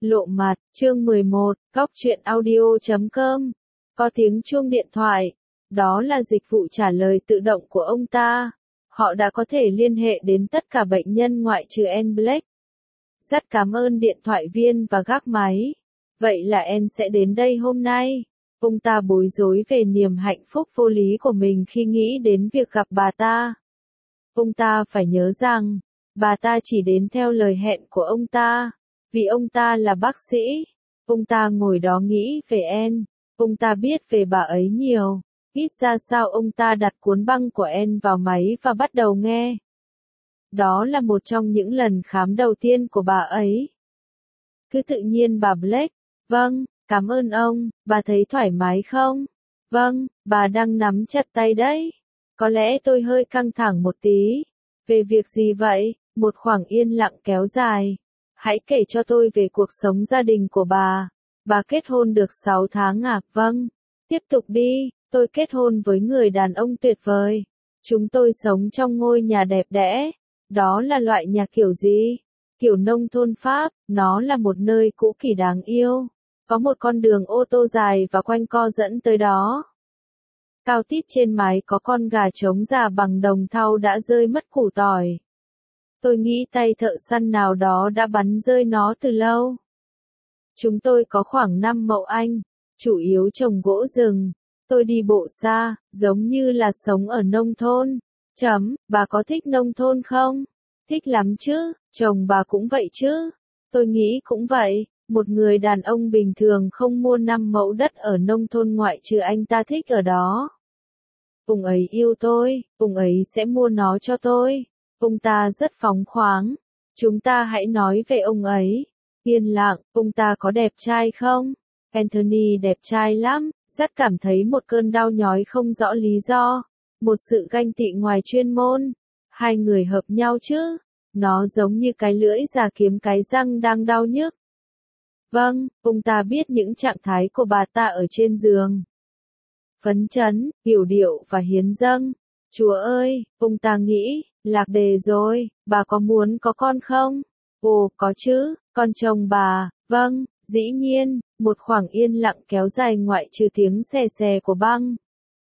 Lộ mặt, chương 11, Góc truyện audio.com. Có tiếng chuông điện thoại. Đó là dịch vụ trả lời tự động của ông ta. Họ đã có thể liên hệ đến tất cả bệnh nhân ngoại trừ Anne Blake. Rất cảm ơn điện thoại viên và gác máy. Vậy là Anne sẽ đến đây hôm nay. Ông ta bối rối về niềm hạnh phúc vô lý của mình khi nghĩ đến việc gặp bà ta. Ông ta phải nhớ rằng, bà ta chỉ đến theo lời hẹn của ông ta. Vì ông ta là bác sĩ, ông ta ngồi đó nghĩ về Anne, ông ta biết về bà ấy nhiều, ít ra sao ông ta đặt cuốn băng của Anne vào máy và bắt đầu nghe. Đó là một trong những lần khám đầu tiên của bà ấy. Cứ tự nhiên bà Blake, vâng, cảm ơn ông, bà thấy thoải mái không? Vâng, bà đang nắm chặt tay đấy. Có lẽ tôi hơi căng thẳng một tí. Về việc gì vậy? Một khoảng yên lặng kéo dài. Hãy kể cho tôi về cuộc sống gia đình của bà. Bà kết hôn được 6 tháng à? Vâng. Tiếp tục đi, tôi kết hôn với người đàn ông tuyệt vời. Chúng tôi sống trong ngôi nhà đẹp đẽ. Đó là loại nhà kiểu gì? Kiểu nông thôn Pháp, nó là một nơi cũ kỹ đáng yêu. Có một con đường ô tô dài và quanh co dẫn tới đó. Cao tít trên mái có con gà trống già bằng đồng thau đã rơi mất củ tỏi. Tôi nghĩ tay thợ săn nào đó đã bắn rơi nó từ lâu. Chúng tôi có khoảng 5 mẫu Anh, chủ yếu trồng gỗ rừng. Tôi đi bộ xa, giống như là sống ở nông thôn. Bà có thích nông thôn không? Thích lắm chứ, chồng bà cũng vậy chứ. Tôi nghĩ cũng vậy, một người đàn ông bình thường không mua 5 mẫu đất ở nông thôn ngoại trừ anh ta thích ở đó. Ông ấy yêu tôi, ông ấy sẽ mua nó cho tôi. Ông ta rất phóng khoáng. Chúng ta hãy nói về ông ấy. Yên lặng, ông ta có đẹp trai không? Anthony đẹp trai lắm, rất cảm thấy một cơn đau nhói không rõ lý do. Một sự ganh tị ngoài chuyên môn. Hai người hợp nhau chứ? Nó giống như cái lưỡi già kiếm cái răng đang đau nhức. Vâng, ông ta biết những trạng thái của bà ta ở trên giường. Phấn chấn, hiểu điệu và hiến dâng. Chúa ơi, ông ta nghĩ, lạc đề rồi, bà có muốn có con không? Ồ, có chứ, con chồng bà, vâng, dĩ nhiên, một khoảng yên lặng kéo dài ngoại trừ tiếng xè xè của băng.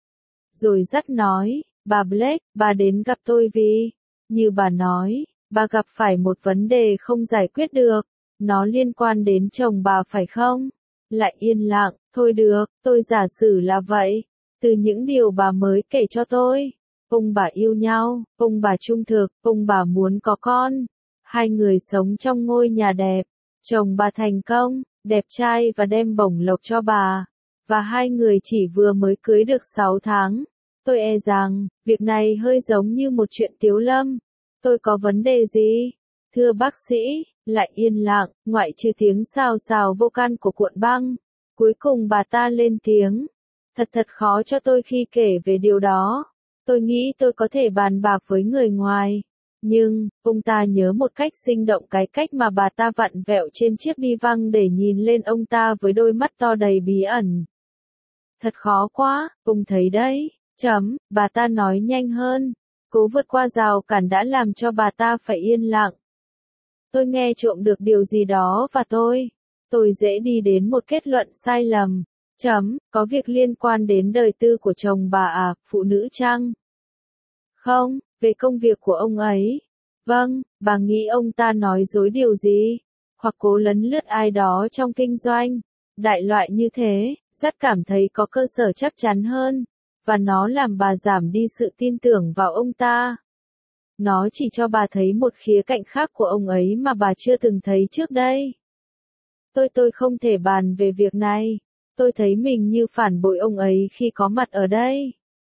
Rồi dắt nói, bà Blake, bà đến gặp tôi vì, như bà nói, bà gặp phải một vấn đề không giải quyết được, nó liên quan đến chồng bà phải không? Lại yên lặng, thôi được, tôi giả sử là vậy, từ những điều bà mới kể cho tôi. Ông bà yêu nhau, ông bà trung thực, ông bà muốn có con. Hai người sống trong ngôi nhà đẹp. Chồng bà thành công, đẹp trai và đem bổng lộc cho bà. Và hai người chỉ vừa mới cưới được 6 tháng. Tôi e rằng, việc này hơi giống như một chuyện tiếu lâm. Tôi có vấn đề gì? Thưa bác sĩ, lại yên lặng, ngoại trừ tiếng xào xào vô can của cuộn băng. Cuối cùng bà ta lên tiếng. Thật khó cho tôi khi kể về điều đó. Tôi nghĩ tôi có thể bàn bạc với người ngoài. Nhưng, ông ta nhớ một cách sinh động cái cách mà bà ta vặn vẹo trên chiếc đi văng để nhìn lên ông ta với đôi mắt to đầy bí ẩn. Thật khó quá, ông thấy đấy. Bà ta nói nhanh hơn. Cố vượt qua rào cản đã làm cho bà ta phải yên lặng. Tôi nghe trộm được điều gì đó và tôi dễ đi đến một kết luận sai lầm. Có việc liên quan đến đời tư của chồng bà à, phụ nữ chăng? Không, về công việc của ông ấy. Vâng, bà nghĩ ông ta nói dối điều gì? Hoặc cố lấn lướt ai đó trong kinh doanh? Đại loại như thế, rất cảm thấy có cơ sở chắc chắn hơn. Và nó làm bà giảm đi sự tin tưởng vào ông ta. Nó chỉ cho bà thấy một khía cạnh khác của ông ấy mà bà chưa từng thấy trước đây. Tôi không thể bàn về việc này. Tôi thấy mình như phản bội ông ấy khi có mặt ở đây.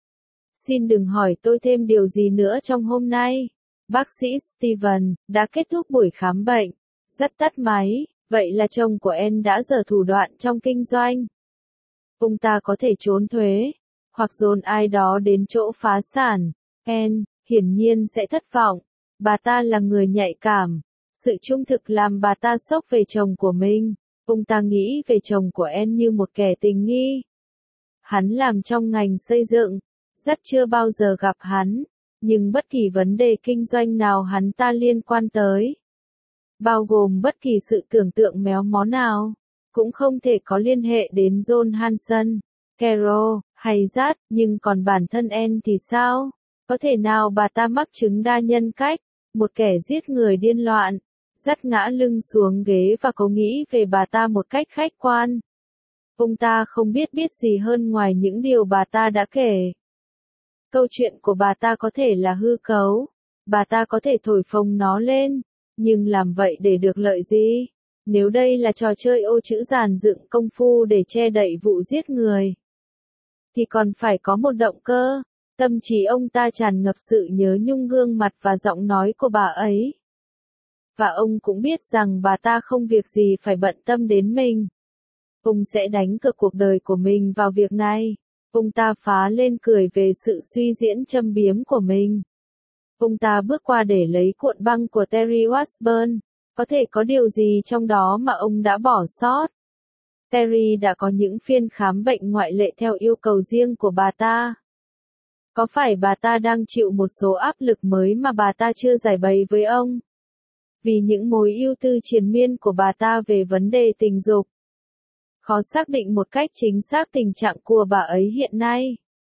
Xin đừng hỏi tôi thêm điều gì nữa trong hôm nay. Bác sĩ Steven đã kết thúc buổi khám bệnh. Rất tắt máy, vậy là chồng của Anne đã giở thủ đoạn trong kinh doanh. Ông ta có thể trốn thuế, hoặc dồn ai đó đến chỗ phá sản. Anne, hiển nhiên sẽ thất vọng. Bà ta là người nhạy cảm. Sự trung thực làm bà ta sốc về chồng của mình. Ông ta nghĩ về chồng của Anne như một kẻ tình nghi. Hắn làm trong ngành xây dựng. Rất chưa bao giờ gặp hắn. Nhưng bất kỳ vấn đề kinh doanh nào hắn ta liên quan tới. bao gồm bất kỳ sự tưởng tượng méo mó nào, cũng không thể có liên hệ đến John Hanson, Carol, hay Jack, nhưng còn bản thân Anne thì sao? Có thể nào bà ta mắc chứng đa nhân cách, một kẻ giết người điên loạn? Jack ngã lưng xuống ghế và cố nghĩ về bà ta một cách khách quan. Ông ta không biết gì hơn ngoài những điều bà ta đã kể. Câu chuyện của bà ta có thể là hư cấu, bà ta có thể thổi phồng nó lên, nhưng làm vậy để được lợi gì? Nếu đây là trò chơi ô chữ dàn dựng công phu để che đậy vụ giết người, thì còn phải có một động cơ. Tâm trí ông ta tràn ngập sự nhớ nhung gương mặt và giọng nói của bà ấy. Và ông cũng biết rằng bà ta không việc gì phải bận tâm đến mình. Ông sẽ đánh cược cuộc đời của mình vào việc này. Ông ta phá lên cười về sự suy diễn châm biếm của mình. Ông ta bước qua để lấy cuộn băng của Terry Washburn. Có thể có điều gì trong đó mà ông đã bỏ sót. Terry đã có những phiên khám bệnh ngoại lệ theo yêu cầu riêng của bà ta. Có phải bà ta đang chịu một số áp lực mới mà bà ta chưa giải bày với ông? Vì những mối ưu tư triền miên của bà ta về vấn đề tình dục. Khó xác định một cách chính xác tình trạng của bà ấy hiện nay.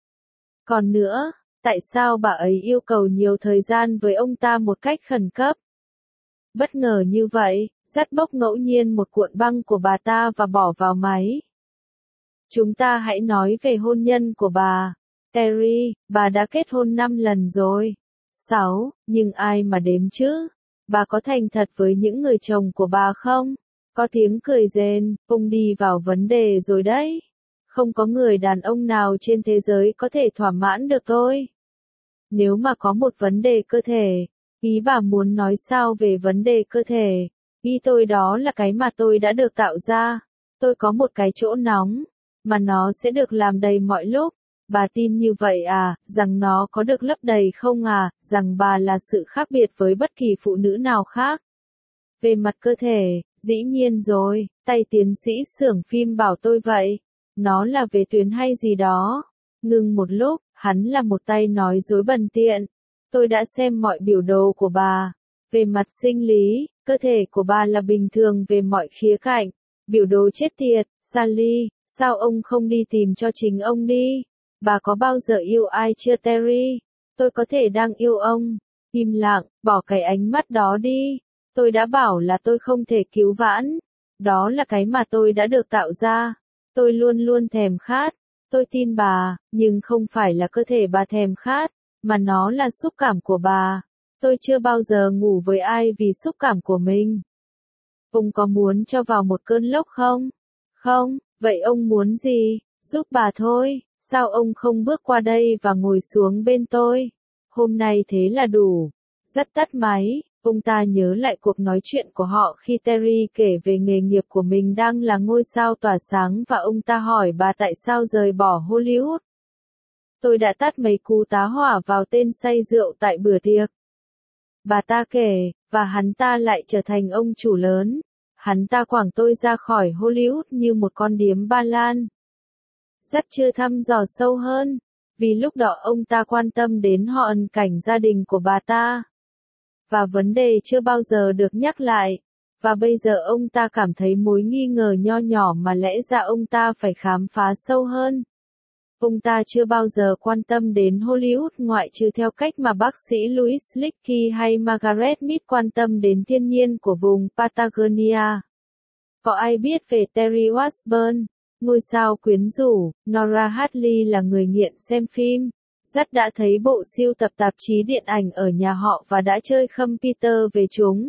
Còn nữa, tại sao bà ấy yêu cầu nhiều thời gian với ông ta một cách khẩn cấp? Bất ngờ như vậy, Jack bốc ngẫu nhiên một cuộn băng của bà ta và bỏ vào máy. Chúng ta hãy nói về hôn nhân của bà. Terry, bà đã kết hôn 5 lần rồi. 6, nhưng ai mà đếm chứ? Bà có thành thật với những người chồng của bà không? Có tiếng cười rền, ông đi vào vấn đề rồi đấy. Không có người đàn ông nào trên thế giới có thể thỏa mãn được tôi. Nếu mà có một vấn đề cơ thể, ý bà muốn nói sao về vấn đề cơ thể? Ý tôi đó là cái mà tôi đã được tạo ra. Tôi có một cái chỗ nóng, mà nó sẽ được làm đầy mọi lúc. Bà tin như vậy à, rằng nó có được lấp đầy không à, rằng bà là sự khác biệt với bất kỳ phụ nữ nào khác. Về mặt cơ thể, dĩ nhiên rồi, tay tiến sĩ xưởng phim bảo tôi vậy. Nó là về tuyến hay gì đó. Ngừng một lúc, hắn là một tay nói dối bần tiện. Tôi đã xem mọi biểu đồ của bà. Về mặt sinh lý, cơ thể của bà là bình thường về mọi khía cạnh. Biểu đồ chết tiệt, Sally, sao ông không đi tìm cho chính ông đi? Bà có bao giờ yêu ai chưa Terry? Tôi có thể đang yêu ông. Im lặng, bỏ cái ánh mắt đó đi. Tôi đã bảo là tôi không thể cứu vãn. Đó là cái mà tôi đã được tạo ra. Tôi luôn luôn thèm khát. Tôi tin bà, nhưng không phải là cơ thể bà thèm khát, mà nó là xúc cảm của bà. Tôi chưa bao giờ ngủ với ai vì xúc cảm của mình. Ông có muốn cho vào một cơn lốc không? Không, vậy ông muốn gì? Giúp bà thôi. Sao ông không bước qua đây và ngồi xuống bên tôi? Hôm nay thế là đủ. Rất tắt máy, ông ta nhớ lại cuộc nói chuyện của họ khi Terry kể về nghề nghiệp của mình đang là ngôi sao tỏa sáng và ông ta hỏi bà tại sao rời bỏ Hollywood. Tôi đã tắt mấy cú tá hỏa vào tên say rượu tại bữa tiệc. Bà ta kể, và hắn ta lại trở thành ông chủ lớn. Hắn ta quẳng tôi ra khỏi Hollywood như một con điếm Ba Lan. Rất chưa thăm dò sâu hơn, vì lúc đó ông ta quan tâm đến hoàn cảnh gia đình của bà ta. Và vấn đề chưa bao giờ được nhắc lại. Và bây giờ ông ta cảm thấy mối nghi ngờ nho nhỏ mà lẽ ra ông ta phải khám phá sâu hơn. Ông ta chưa bao giờ quan tâm đến Hollywood ngoại trừ theo cách mà bác sĩ Louis Leakey hay Margaret Mead quan tâm đến thiên nhiên của vùng Patagonia. Có ai biết về Terry Washburn? Ngôi sao quyến rũ, Nora Hartley là người nghiện xem phim. Rất đã thấy bộ sưu tập tạp chí điện ảnh ở nhà họ và đã chơi khâm Peter về chúng.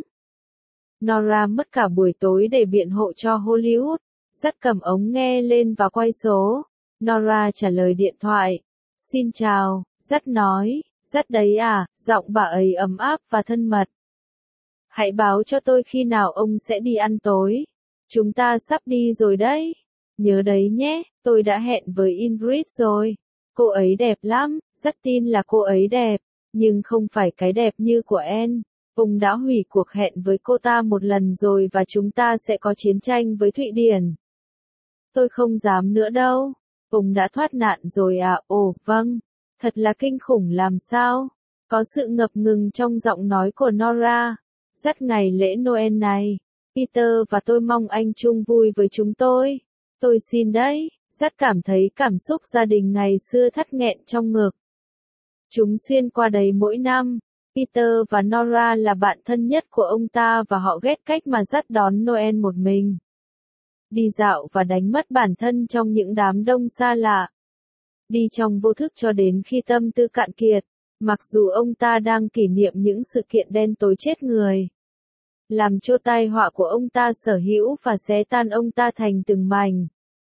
Nora mất cả buổi tối để biện hộ cho Hollywood. Rất cầm ống nghe lên và quay số. Nora trả lời điện thoại. Xin chào, rất nói, rất đấy à, giọng bà ấy ấm áp và thân mật. Hãy báo cho tôi khi nào ông sẽ đi ăn tối. Chúng ta sắp đi rồi đấy. Nhớ đấy nhé, tôi đã hẹn với Ingrid rồi. Cô ấy đẹp lắm, rất tin là cô ấy đẹp, nhưng không phải cái đẹp như của Anne. Ông đã hủy cuộc hẹn với cô ta một lần rồi và chúng ta sẽ có chiến tranh với Thụy Điển. Tôi không dám nữa đâu. Ông đã thoát nạn rồi à? Ồ, vâng. Thật là kinh khủng làm sao? Có sự ngập ngừng trong giọng nói của Nora. Rất ngày lễ Noel này, Peter và tôi mong anh chung vui với chúng tôi. Tôi xin đấy, rất cảm thấy cảm xúc gia đình ngày xưa thắt nghẹn trong ngực. Chúng xuyên qua đấy mỗi năm. Peter và Nora là bạn thân nhất của ông ta và họ ghét cách mà dắt đón Noel một mình. Đi dạo và đánh mất bản thân trong những đám đông xa lạ. Đi trong vô thức cho đến khi tâm tư cạn kiệt, mặc dù ông ta đang kỷ niệm những sự kiện đen tối chết người. Làm cho tai họa của ông ta sở hữu và xé tan ông ta thành từng mảnh.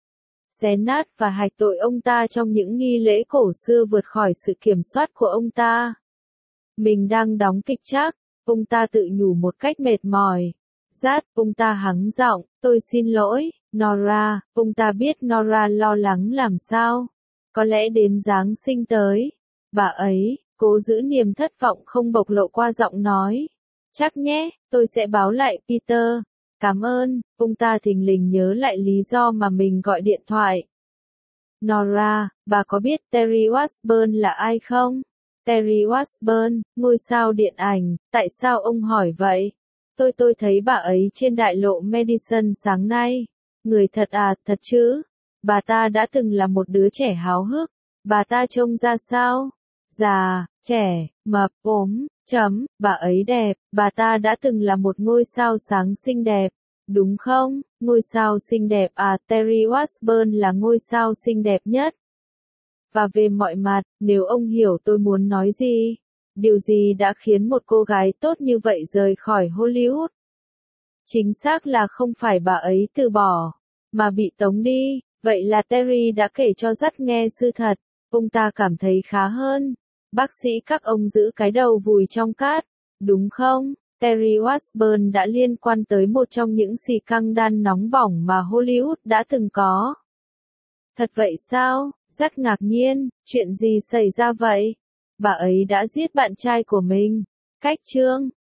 Xé nát và hạch tội ông ta trong những nghi lễ cổ xưa vượt khỏi sự kiểm soát của ông ta. Mình đang đóng kịch chắc, ông ta tự nhủ một cách mệt mỏi. Rát, ông ta hắng giọng, tôi xin lỗi, Nora, ông ta biết Nora lo lắng làm sao. Có lẽ đến Giáng sinh tới, bà ấy, cố giữ niềm thất vọng không bộc lộ qua giọng nói. Chắc nhé, tôi sẽ báo lại Peter. Cảm ơn, ông ta thình lình nhớ lại lý do mà mình gọi điện thoại. Nora, bà có biết Terry Washburn là ai không? Terry Washburn, ngôi sao điện ảnh, tại sao ông hỏi vậy? Tôi thấy bà ấy trên đại lộ Madison sáng nay. Người thật à, thật chứ? Bà ta đã từng là một đứa trẻ háo hức. Bà ta trông ra sao? Già, trẻ, mập, ốm, bà ấy đẹp. Bà ta đã từng là một ngôi sao sáng xinh đẹp. Đúng không? Ngôi sao xinh đẹp à, Terry Washburn là ngôi sao xinh đẹp nhất. Và về mọi mặt, nếu ông hiểu tôi muốn nói gì, điều gì đã khiến một cô gái tốt như vậy rời khỏi Hollywood? Chính xác là không phải bà ấy từ bỏ, mà bị tống đi. Vậy là Terry đã kể cho Dắt nghe sự thật. Ông ta cảm thấy khá hơn. Bác sĩ các ông giữ cái đầu vùi trong cát, đúng không? Terry Washburn đã liên quan tới một trong những xì căng đan nóng bỏng mà Hollywood đã từng có. Thật vậy sao? Rất ngạc nhiên, chuyện gì xảy ra vậy? Bà ấy đã giết bạn trai của mình. Cách chương